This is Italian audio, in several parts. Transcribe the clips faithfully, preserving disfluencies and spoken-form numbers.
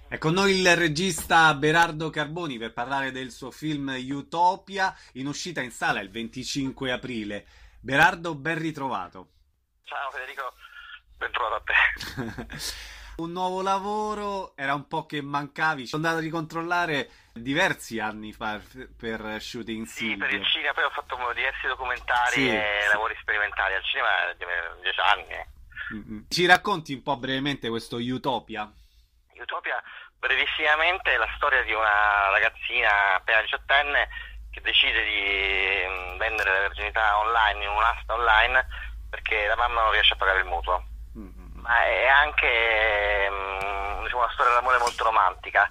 È con noi il regista Berardo Carboni per parlare del suo film Utopia, in uscita in sala il venticinque aprile. Berardo, ben ritrovato. Ciao Federico, ben trovato a te. Un nuovo lavoro, era un po' che mancavi. Sono andato a ricontrollare diversi anni fa per Shooting Sì, per il Silvio. cinema, poi ho fatto diversi documentari Sì, e sì. lavori sperimentali al cinema di dieci anni. Mm-mm. Ci racconti un po' brevemente questo Utopia? Utopia, brevissimamente, è la storia di una ragazzina appena diciottenne che decide di mm, vendere la virginità online in un'asta online perché la mamma non riesce a pagare il mutuo. Mm-mm. Ma è anche mm, diciamo, una storia d'amore molto romantica,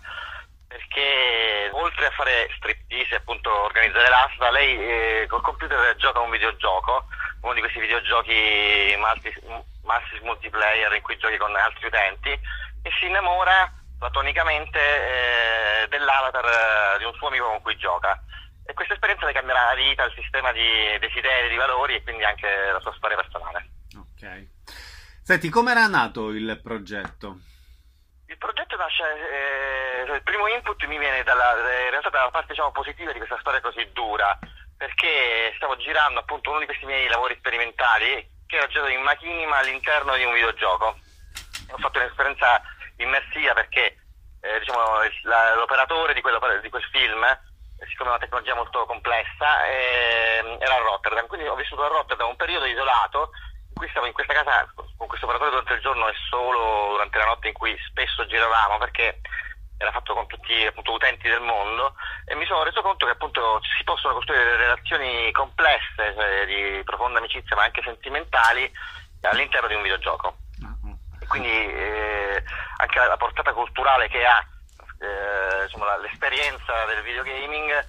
perché oltre a fare striptease e appunto organizzare l'asta, lei eh, col computer gioca un videogioco, uno di questi videogiochi multi, multi multiplayer in cui giochi con altri utenti, e si innamora platonicamente eh, dell'avatar eh, di un suo amico con cui gioca. E questa esperienza le cambierà la vita, il sistema di desideri, di valori e quindi anche la sua storia personale. Ok. Senti, come era nato il progetto? Il progetto nasce, eh, cioè il primo input mi viene dalla, in realtà dalla parte diciamo, positiva di questa storia così dura, perché stavo girando appunto uno di questi miei lavori sperimentali che era girato in machinima all'interno di un videogioco. Ho fatto un'esperienza immersiva perché eh, diciamo, la, l'operatore di, di quel film, eh, siccome è una tecnologia molto complessa, eh, era a Rotterdam, quindi ho vissuto a Rotterdam un periodo isolato. Qui stavo in questa casa con questo operatore durante il giorno e solo durante la notte, in cui spesso giravamo perché era fatto con tutti appunto utenti del mondo, e mi sono reso conto che appunto si possono costruire delle relazioni complesse, cioè di profonda amicizia ma anche sentimentali all'interno di un videogioco. E quindi eh, anche la, la portata culturale che ha eh, insomma, la, l'esperienza del videogaming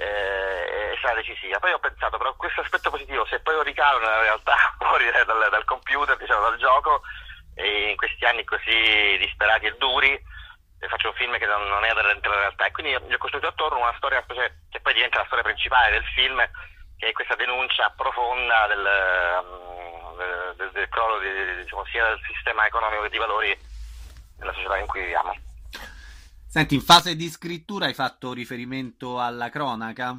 eh, è stata decisiva. Poi ho pensato, però, questo aspetto positivo, se poi lo ricavo nella realtà fuori dal, dal computer, diciamo dal gioco, e in questi anni così disperati e duri eh, faccio un film che non, non è aderente alla realtà, e quindi gli ho costruito attorno una storia specie, che poi diventa la storia principale del film, che è questa denuncia profonda del, um, del, del crollo di, diciamo, sia del sistema economico che di valori della società in cui viviamo. Senti, in fase di scrittura hai fatto riferimento alla cronaca?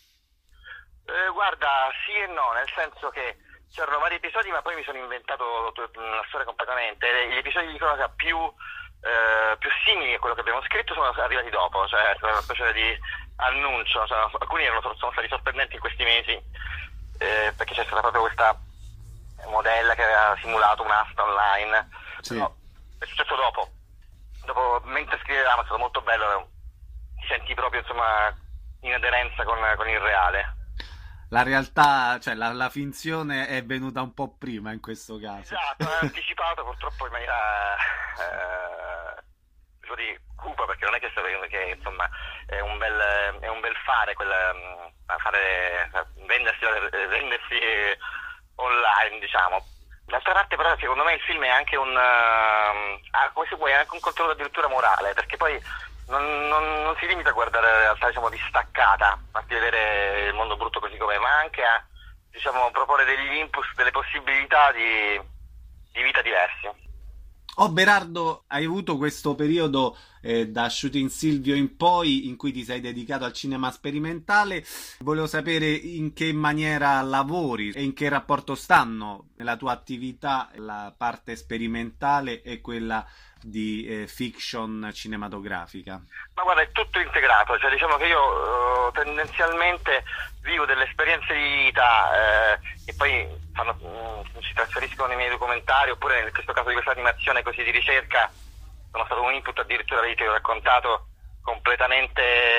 Eh, guarda, sì e no, nel senso che c'erano vari episodi, ma poi mi sono inventato una storia completamente. Gli episodi di cronaca più, eh, più simili a quello che abbiamo scritto sono arrivati dopo, cioè una specie di annuncio. Cioè, alcuni erano, sono stati sorprendenti in questi mesi, eh, perché c'è stata proprio questa modella che aveva simulato un'asta online. Sì. Però è successo dopo. Dopo, mentre scrivevamo, è stato molto bello, ti senti proprio insomma in aderenza con, con il reale. La realtà, cioè la, la finzione è venuta un po' prima in questo caso. Esatto, è anticipato purtroppo in maniera eh, di cupa, perché non è che, che insomma è un bel, è un bel fare, quella, fare vendersi, vendersi online, diciamo. D'altra parte però secondo me il film è anche un uh, come se vuoi, è anche un controllo addirittura morale, perché poi non, non, non si limita a guardare la realtà diciamo distaccata, a vedere il mondo brutto così com'è, ma anche a diciamo proporre degli input, delle possibilità di, di vita diversi. Oh Berardo, hai avuto questo periodo eh, da Shooting Silvio in poi in cui ti sei dedicato al cinema sperimentale. Volevo sapere in che maniera lavori e in che rapporto stanno nella tua attività la parte sperimentale e quella di eh, fiction cinematografica. Ma guarda, è tutto integrato, cioè diciamo che io uh, tendenzialmente vivo delle esperienze di vita eh, che poi fanno, mh, si trasferiscono nei miei documentari, oppure in questo caso di questa animazione così di ricerca sono stato un input addirittura che ho raccontato completamente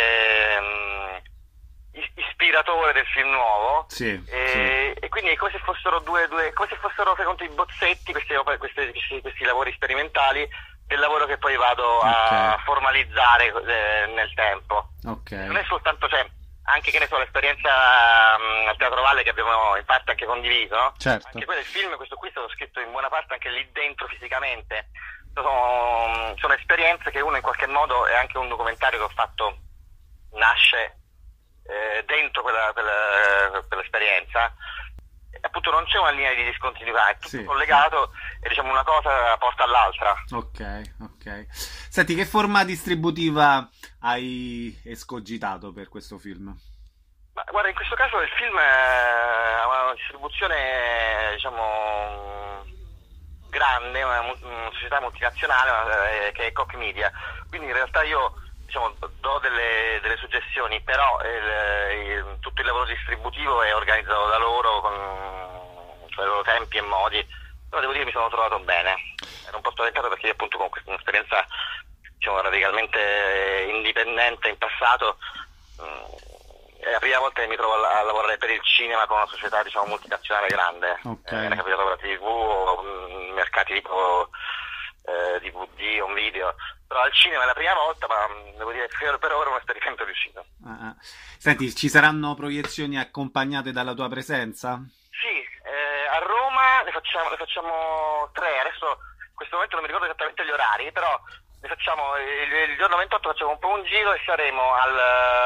mh, ispiratore del film nuovo. Sì, e, sì. e quindi è come se fossero due, due come se fossero secondo i bozzetti, questi, questi, questi lavori sperimentali del lavoro che poi vado a Okay. formalizzare eh, nel tempo. Ok. Non è soltanto, cioè, anche che ne so, l'esperienza um, al Teatro Valle che abbiamo in parte anche condiviso, no? Certo. Anche quello del film, questo qui è stato scritto in buona parte anche lì dentro fisicamente. Sono, sono esperienze che uno in qualche modo, è anche un documentario che ho fatto, nasce eh, dentro quella, quella, quell'esperienza. appunto non c'è una linea di discontinuità, è tutto Sì, collegato e diciamo una cosa porta all'altra. ok, ok. Senti, che forma distributiva hai escogitato per questo film? Ma guarda, in questo caso il film eh, ha una distribuzione, diciamo, grande, una, mu- una società multinazionale una- eh, che è Koch Media, quindi in realtà io diciamo, do delle, delle suggestioni, però il- il- tutto il lavoro distributivo è organizzato da loro con, con i loro tempi e modi, però devo dire che mi sono trovato bene, ero un po' spaventato perché io appunto con questa un'esperienza diciamo, radicalmente indipendente in passato. mh, È la prima volta che mi trovo a, a lavorare per il cinema con una società diciamo multinazionale grande. Ok. Eh, mi è capitato per la tivù o mh, mercati tipo eh, D V D o un video, però al cinema è la prima volta, ma mh, devo dire che per ora è un esperimento riuscito. Ah, ah. Senti, ci saranno proiezioni accompagnate dalla tua presenza? Sì, eh, a Roma ne facciamo, ne facciamo tre, adesso in questo momento non mi ricordo esattamente gli orari, però ne facciamo il, il giorno ventotto facciamo un po' un giro e saremo al,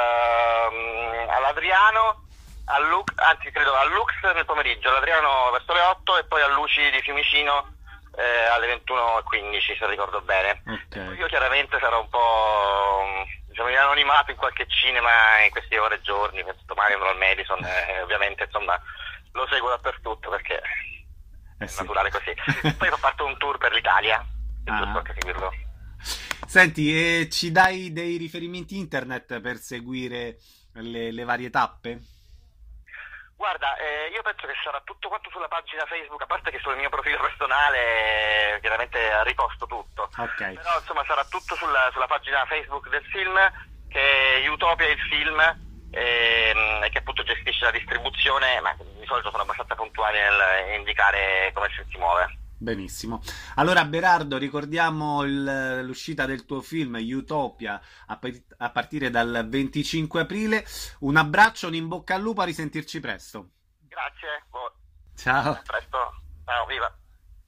ehm, all'Adriano, al Lux, anzi credo al Lux nel pomeriggio, all'Adriano verso le otto e poi a Luci di Fiumicino eh, alle ventuno e quindici se ricordo bene. Ok. Io chiaramente sarò un po' diciamo in anonimato in qualche cinema in questi ore e giorni, penso domani andrò al Madison e ovviamente insomma lo seguo dappertutto perché Eh è sì. naturale così. Poi ho fatto un tour per l'Italia, è Ah. giusto anche seguirlo. Senti, e ci dai dei riferimenti internet per seguire le, le varie tappe? Guarda, eh, io penso che sarà tutto quanto sulla pagina Facebook, a parte che sul mio profilo personale eh, chiaramente riposto tutto, Ok. però insomma sarà tutto sulla, sulla pagina Facebook del film, che è Utopia il film, ehm, e che appunto gestisce la distribuzione, ma di solito sono abbastanza puntuali nel indicare come si muove. Benissimo. Allora, Berardo, ricordiamo il- l'uscita del tuo film Utopia a, pe- a partire dal venticinque aprile. Un abbraccio, un in bocca al lupo, a risentirci presto. Grazie, boh, Ciao. a presto, ciao, viva!